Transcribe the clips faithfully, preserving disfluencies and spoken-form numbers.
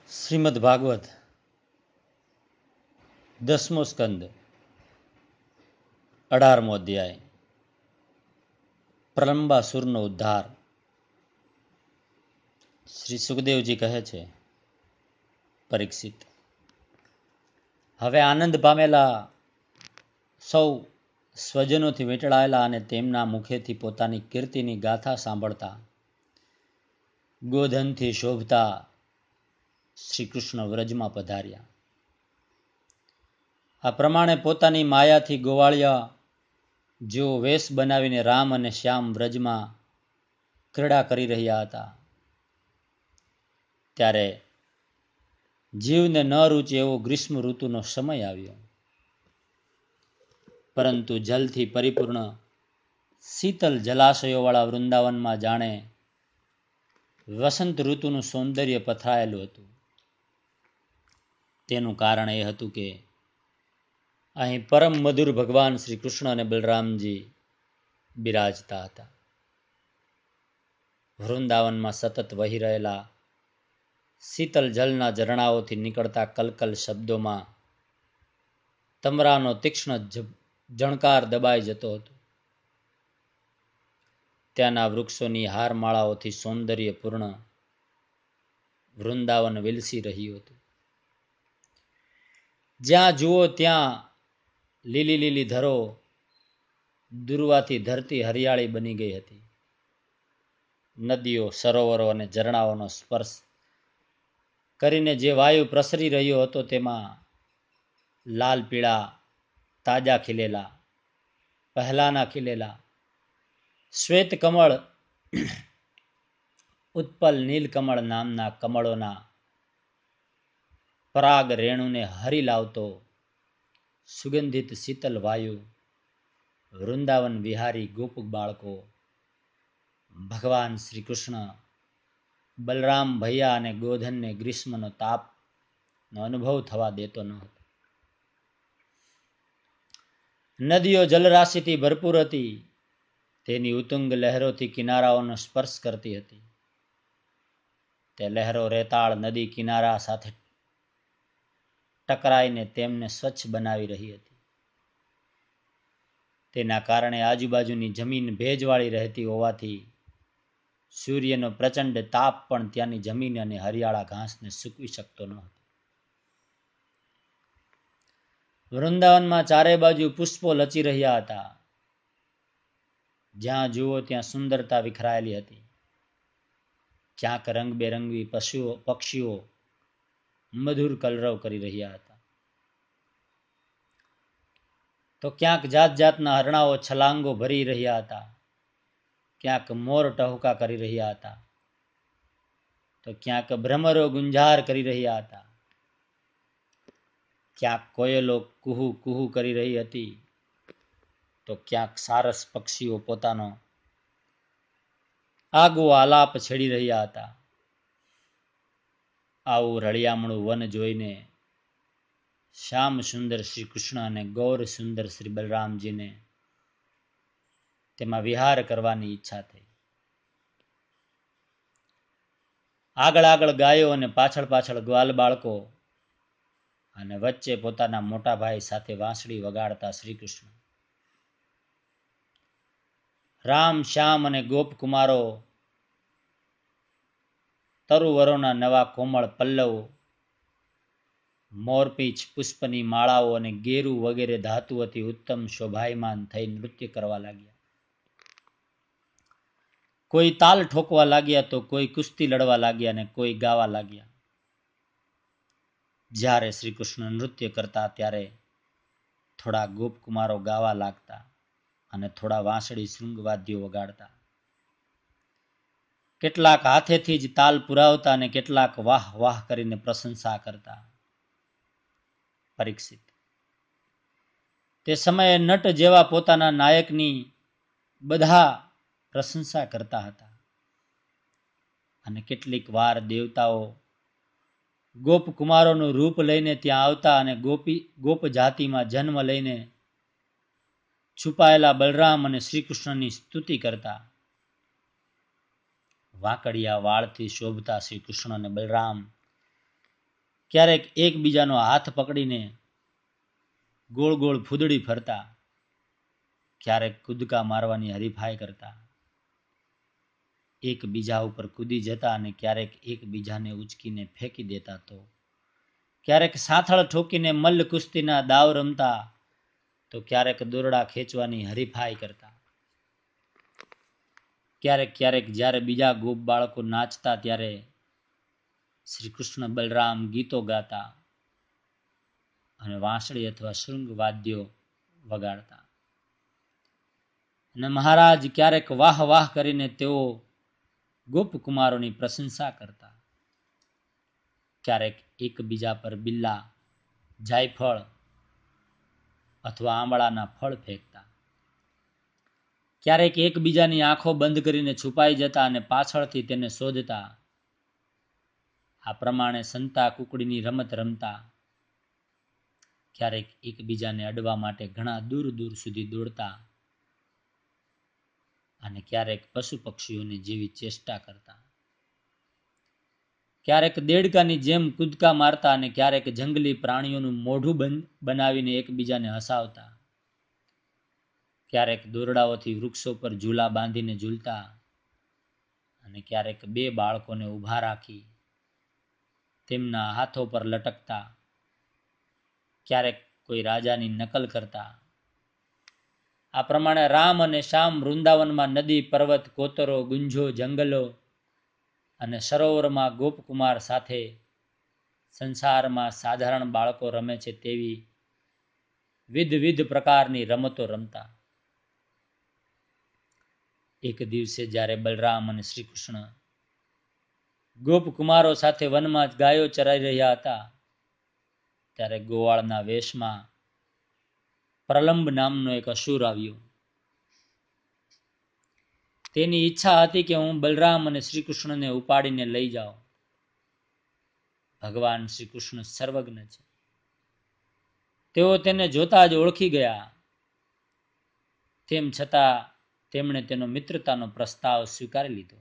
શ્રીમદ ભાગવત દસમો સ્કંદ અઢારમો અધ્યાય પ્રલંબાસુરનો ઉદ્ધાર. શ્રી સુખદેવજી કહે છે, પરીક્ષિત, હવે આનંદ પામેલા સૌ સ્વજનોથી વીંટળાયેલા અને તેમના મુખેથી પોતાની કીર્તિની ગાથા સાંભળતા ગોધનથી શોભતા શ્રી કૃષ્ણ વ્રજમાં પધાર્યા. આ પ્રમાણે પોતાની માયાથી ગોવાળિયા જેઓ વેશ બનાવીને રામ અને શ્યામ વ્રજમાં ક્રીડા કરી રહ્યા હતા, ત્યારે જીવને ન રૂચે એવો ગ્રીષ્મ ઋતુનો સમય આવ્યો. પરંતુ જલથી પરિપૂર્ણ શીતલ જલાશયોવાળા વૃંદાવનમાં જાણે વસંત ઋતુનું સૌંદર્ય પથરાયેલું હતું. તેનું કારણ એ હતું કે અહીં પરમ મધુર ભગવાન શ્રી કૃષ્ણ અને બલરામજી બિરાજતા હતા. વૃંદાવનમાં સતત વહી રહેલા શીતલ જલના ઝરણાઓથી નીકળતા કલકલ શબ્દોમાં તમરાનો તીક્ષ્ણ જણકાર દબાઈ જતો હતો. ત્યાંના વૃક્ષોની હારમાળાઓથી સૌંદર્યપૂર્ણ વૃંદાવન વિલસી રહ્યું હતું. જ્યાં જુઓ ત્યાં લીલી લીલી ધરો દુર્વાથી ધરતી હરિયાળી બની ગઈ હતી. નદીઓ, સરોવરો અને ઝરણાઓનો સ્પર્શ કરીને જે વાયુ પ્રસરી રહ્યો હતો તેમાં લાલ પીળા તાજા ખીલેલા, પહેલાના ખીલેલા શ્વેત કમળ, ઉત્પલ નીલકમળ નામના કમળોના પરાગ રેણુને હરી લાવતો સુગંધિત શીતલ વાયુ વૃંદાવન વિહારી ગોપ બાળકો ભગવાન શ્રી કૃષ્ણ, બલરામ ભૈયા અને ગોધનને ગ્રીષ્મનો તાપનો અનુભવ થવા દેતો ન હતો. નદીઓ જલરાશિથી ભરપૂર હતી. તેની ઉત્તુંગ લહેરોથી કિનારાઓનો સ્પર્શ કરતી હતી. તે લહેરો રેતાળ નદી કિનારા સાથે ટકરાઈને તેમને સ્વચ્છ બનાવી રહી હતી. તેના કારણે આજુબાજુની જમીન ભેજવાળી રહેતી હોવાથી સૂર્યનો પ્રચંડ તાપ પણ ત્યાંની જમીન અને હરિયાળા ઘાસને સૂકવી શકતો ન હતો. વૃંદાવનમાં ચારે બાજુ પુષ્પો લચી રહ્યા હતા. જ્યાં જુઓ ત્યાં સુંદરતા વિખરાયેલી હતી. ક્યાંક રંગબેરંગી પશુઓ પક્ષીઓ મધુર કલરવ કરી રહ્યા હતા, તો ક્યાંક જાત જાતના હરણાઓ છલાંગો ભરી રહ્યા હતા. ક્યાંક મોર ટહુકા કરી રહ્યા હતા, તો ક્યાંક ભ્રમરો ગુંજાર કરી રહ્યા હતા. ક્યાંક કોયલો કુહુ કુહુ કરી રહી હતી, તો ક્યાંક સારસ પક્ષીઓ પોતાનો આગવો આલાપ છેડી રહ્યા હતા. આવું રળિયામણું વન જોઈને શ્યામ સુંદર શ્રી કૃષ્ણ અને ગૌર સુંદર શ્રી બલરામજીને તેમાં વિહાર કરવાની ઈચ્છા થઈ. આગળ આગળ ગાયો અને પાછળ પાછળ ગ્વાલ બાળકો અને વચ્ચે પોતાના મોટા ભાઈ સાથે વાંસળી વગાડતા શ્રી કૃષ્ણ, રામ, શ્યામ અને ગોપકુમારો તરુવરોના નવા કોમળ પલ્લવો, મોરપીંછ, પુષ્પની માળાઓ અને ગેરુ વગેરે ધાતુઓથી ઉત્તમ શોભાયમાન થઈ નૃત્ય કરવા લાગ્યા. કોઈ તાલ ઠોકવા લાગ્યા, તો કોઈ કુસ્તી લડવા લાગ્યા અને કોઈ ગાવા લાગ્યા. જ્યારે શ્રી કૃષ્ણ નૃત્ય કરતા ત્યારે થોડા ગોપકુમારો ગાવા લાગતા અને થોડા વાંસળી શૃંગવાદ્યો વગાડતા. કેટલાક હાથેથી જ તાલ પુરાવતા અને કેટલાક વાહ વાહ કરીને પ્રશંસા કરતા. પરીક્ષિત, તે સમયે નટ જેવા પોતાના નાયકની બધા પ્રશંસા કરતા હતા. અને કેટલીક વાર દેવતાઓ ગોપકુમારોનું રૂપ લઈને ત્યાં આવતા અને ગોપી ગોપ જાતિમાં જન્મ લઈને છુપાયેલા બલરામ અને શ્રી કૃષ્ણની સ્તુતિ કરતા. વાંકડિયા વાળથી શોભતા શ્રી કૃષ્ણ અને બલરામ ક્યારેક એકબીજાનો હાથ પકડીને ગોળ ગોળ ફૂદડી ફરતા, ક્યારેક કૂદકા મારવાની હરીફાઈ કરતા, એકબીજા ઉપર કૂદી જતા અને ક્યારેક એકબીજાને ઉચકીને ફેંકી દેતા, તો ક્યારેક સાથળ ઠોકીને મલ્લ કુસ્તીના દાવ રમતા, તો ક્યારેક દોરડા ખેંચવાની હરીફાઈ કરતા. ક્યારેક ક્યારેક જ્યારે બીજા ગોપ બાળકો નાચતા ત્યારે શ્રી કૃષ્ણ બલરામ ગીતો ગાતા અને વાંસળી અથવા શૃંગ વાદ્યો વગાડતા. અને મહારાજ ક્યારેક વાહ વાહ કરીને તેઓ ગોપકુમારોની પ્રશંસા કરતા. ક્યારેક એકબીજા પર બિલ્લા, જાયફળ અથવા આંબળાના ફળ ફેંકતા. ક્યારેક એકબીજાની આંખો બંધ કરીને છુપાઈ જતા અને પાછળથી તેને શોધતા. આ પ્રમાણે સંતા કુકડીની રમત રમતા. ક્યારેક એકબીજાને અડવા માટે ઘણા દૂર દૂર સુધી દોડતા અને ક્યારેક પશુ પક્ષીઓની જેવી ચેષ્ટા કરતા. ક્યારેક દેડકાની જેમ કૂદકા મારતા અને ક્યારેક જંગલી પ્રાણીઓનું મોઢું બંધ બનાવીને એકબીજાને હસાવતા. ક્યારેક દોરડાઓથી વૃક્ષો પર ઝૂલા બાંધીને ઝૂલતા અને ક્યારેક બે બાળકોને ઊભા રાખી તેમના હાથો પર લટકતા. ક્યારેક કોઈ રાજાની નકલ કરતા. આ પ્રમાણે રામ અને શ્યામ વૃંદાવનમાં નદી, પર્વત, કોતરો, ગુંજો, જંગલો અને સરોવરમાં ગોપકુમાર સાથે સંસારમાં સાધારણ બાળકો રમે છે તેવી વિધ વિધ પ્રકારની રમતો રમતા. એક દિવસે જ્યારે બલરામ અને શ્રી કૃષ્ણ ગોપકુમારો સાથે વનમાં ગાયો ચરાઈ રહ્યા હતા, ત્યારે ગોવાળના વેશમાં પ્રલંબ નામનો એક અસુર આવ્યો. તેની ઈચ્છા હતી કે હું બલરામ અને શ્રી કૃષ્ણને ઉપાડીને લઈ જાઉં. ભગવાન શ્રી કૃષ્ણ સર્વજ્ઞ છે. તેઓ તેને જોતા જ ઓળખી ગયા. તેમ છતાં તેમણે તેનો મિત્રતાનો પ્રસ્તાવ સ્વીકારી લીધો.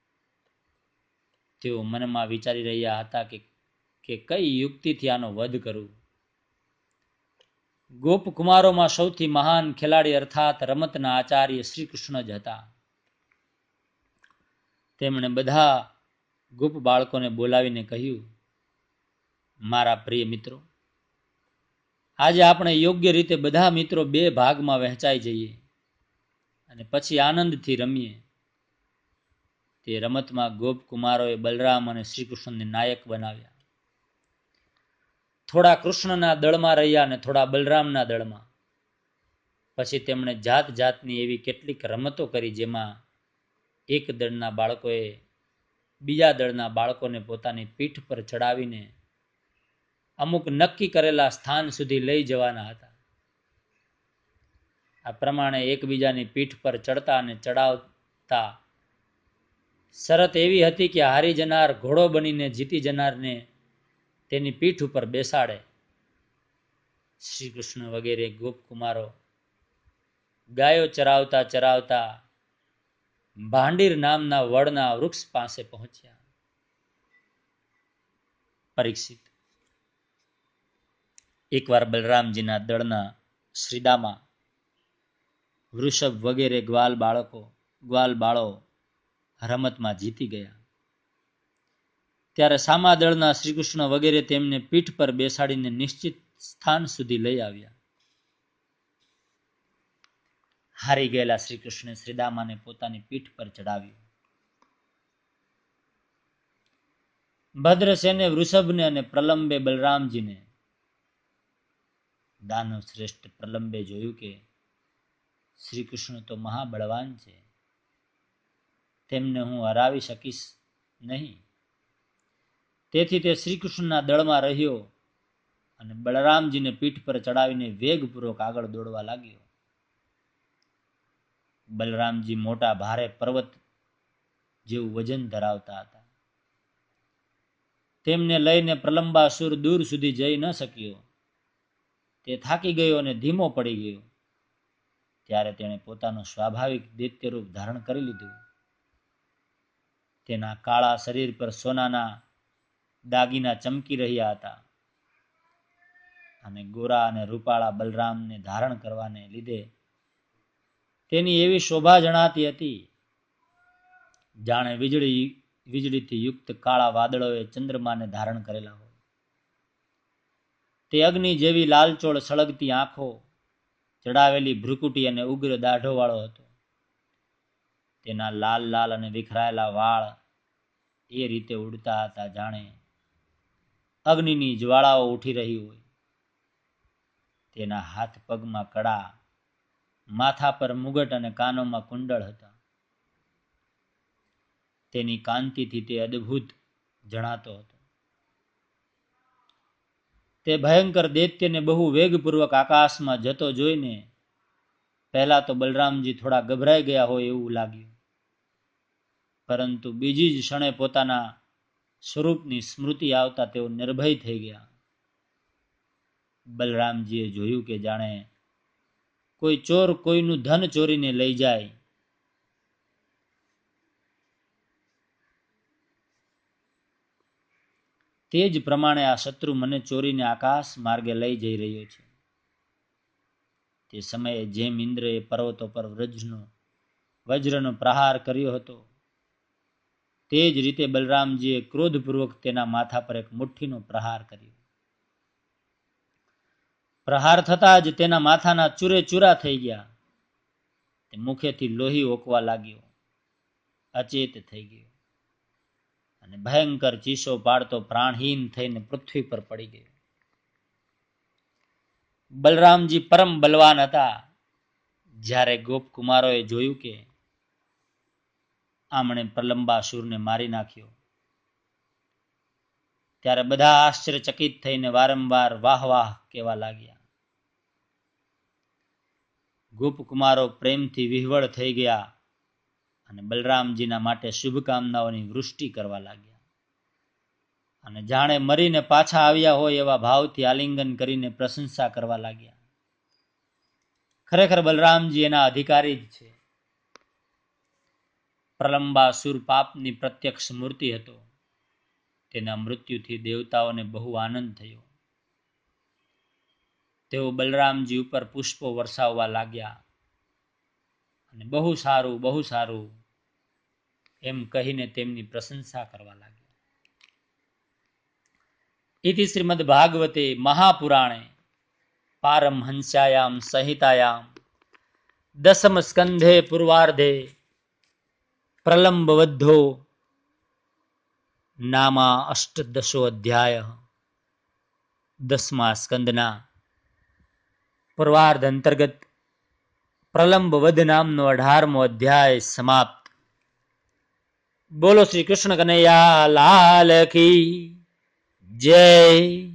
તેઓ મનમાં વિચારી રહ્યા હતા કે કે કઈ યુક્તિથી આનો વધ કરું. ગોપકુમારોમાં સૌથી મહાન ખેલાડી અર્થાત રમતના આચાર્ય શ્રી કૃષ્ણ જ હતા. તેમણે બધા ગોપ બાળકોને બોલાવીને કહ્યું, મારા પ્રિય મિત્રો, આજે આપણે યોગ્ય રીતે બધા મિત્રો બે ભાગમાં વહેંચાઈ જઈએ અને પછી આનંદથી રમીએ. તે રમતમાં ગોપકુમારોએ બલરામ અને શ્રી કૃષ્ણને નાયક બનાવ્યા. થોડા કૃષ્ણના દળમાં રહ્યા અને થોડા બલરામના દળમાં. પછી તેમણે જાત જાતની એવી કેટલીક રમતો કરી જેમાં એક દળના બાળકોએ બીજા દળના બાળકોને પોતાની પીઠ પર ચડાવીને અમુક નક્કી કરેલા સ્થાન સુધી લઈ જવાના હતા. આ પ્રમાણે એકબીજાની પીઠ પર ચડતા અને ચડાવતા. શરત એવી હતી કે હારી જનાર ઘોડો બનીને જીતી જનારને તેની પીઠ ઉપર બેસાડે. શ્રી કૃષ્ણ વગેરે ગોપકુમારો ગાયો ચરાવતા ચરાવતા ભાંડીર નામના વડના વૃક્ષ પાસે પહોંચ્યા. પરીક્ષિત, એકવાર બલરામજીના દળના શ્રીદામા, વૃષભ વગેરે ગ્વાલ બાળકો ગ્વાલ બાળો રમતમાં જીતી ગયા. ત્યારે સામા દળના શ્રી કૃષ્ણ વગેરે તેમને પીઠ પર બેસાડીને નિશ્ચિત સ્થાન સુધી લઈ આવ્યા. હારી ગયેલા શ્રી કૃષ્ણે શ્રીદામાને પોતાની પીઠ પર ચડાવ્યું. ભદ્રસેને વૃષભને અને પ્રલંબે બલરામજીને. દાનવ શ્રેષ્ઠ પ્રલંબે જોયું કે શ્રી કૃષ્ણ તો મહાબળવાન છે, તેમને હું હરાવી શકીશ નહીં. તેથી તે શ્રી કૃષ્ણના દળમાં રહ્યો અને બલરામજીને પીઠ પર ચડાવીને વેગપૂર્વક આગળ દોડવા લાગ્યો. બલરામજી મોટા ભારે પર્વત જેવું વજન ધરાવતા હતા. તેમને લઈને પ્રલંબાસુર દૂર સુધી જઈ ન શક્યો. તે થાકી ગયો અને ધીમો પડી ગયો. ત્યારે તેણે પોતાનું સ્વાભાવિક દૈત્ય રૂપ ધારણ કરી લીધું. તેના કાળા શરીર પર સોનાના દાગીના ચમકી રહ્યા હતા અને ગોરા અને રૂપાળા બલરામને ધારણ કરવાને લીધે તેની એવી શોભા જણાતી હતી જાણે વીજળી વીજળીથી યુક્ત કાળા વાદળોએ ચંદ્રમાને ધારણ કરેલા હોય. તે અગ્નિ જેવી લાલચોળ સળગતી આંખો, ચડાવેલી ભ્રુકુટી અને ઉગ્ર દાઢો વાળો હતો. તેના લાલ લાલ અને વિખરાયેલા વાળ એ રીતે ઉડતા હતા જાણે અગ્નિની જ્વાળાઓ ઉઠી રહી હોય. તેના હાથ પગમાં કડા, માથા પર મુગટ અને કાનોમાં કુંડળ હતા. તેની કાંતિથી તે અદ્ભુત જણાતો હતો. તે ભયંકર દૈત્યને બહુ વેગપૂર્વક આકાશમાં જતો જોઈને પહેલા તો બલરામજી થોડા ગભરાઈ ગયા હોય એવું લાગ્યું, પરંતુ બીજી જ ક્ષણે પોતાના સ્વરૂપની સ્મૃતિ આવતા તેઓ નિર્ભય થઈ ગયા. બલરામજીએ જોયું કે જાણે કોઈ ચોર કોઈનું ધન ચોરીને લઈ જાય. તે જ પ્રમાણે આ શત્રુ મને ચોરીને આકાશ માર્ગે લઈ જઈ રહ્યો છે. તે સમયે જેમ ઇન્દ્રએ પર્વતો પર વજ્રનો વજ્રનો પ્રહાર કર્યો હતો તે જ રીતે બલરામજીએ ક્રોધપૂર્વક તેના માથા પર એક મુઠ્ઠીનો પ્રહાર કર્યો. પ્રહાર થતા જ તેના માથાના ચૂરે ચૂરા થઈ ગયા. તે મુખેથી લોહી ઓકવા લાગ્યો, અચેત થઈ ગયો અને ભયંકર ચીસો પાડતો પ્રાણહીન થઈને પૃથ્વી પર પડી ગયો. બલરામજી પરમ બલવાન હતા. જ્યારે ગોપકુમારોએ જોયું કે આમણે પ્રલંબાસુરને મારી નાખ્યો, ત્યારે બધા આશ્ચર્યચકિત થઈને વારંવાર વાહ વાહ કહેવા લાગ્યા. ગોપકુમારો પ્રેમથી વિહવળ થઈ ગયા અને બલરામજીના માટે શુભકામનાઓની વૃષ્ટિ કરવા લાગ્યા અને જાણે મરીને પાછા આવ્યા હોય એવા ભાવથી આલિંગન કરીને પ્રશંસા કરવા લાગ્યા. ખરેખર બલરામજી એના અધિકારી જ છે. પ્રલંબાસુર પાપની પ્રત્યક્ષ મૂર્તિ હતો. તેના મૃત્યુથી દેવતાઓને બહુ આનંદ થયો. તેઓ બલરામજી ઉપર પુષ્પો વરસાવવા લાગ્યા અને બહુ સારું બહુ સારું એમ કહીને તેમની પ્રશંસા કરવા લાગ્યા. ઇતિ શ્રીમદ ભાગવતે મહાપુરાણે પારમહંસ્યાયામ સંહિતાયામ દસમ સ્કંધે પૂર્વાર્ધે પ્રલંબવદ્ધો નામા અષ્ટદશો અધ્યાય. દસમા સ્કંદના પૂર્વાર્ધ અંતર્ગત પ્રલંબવદ્ધ નામનો અઢારમો અધ્યાય સમાપ્ત. બોલો શ્રી કૃષ્ણ કનૈયા લાલ કી જય.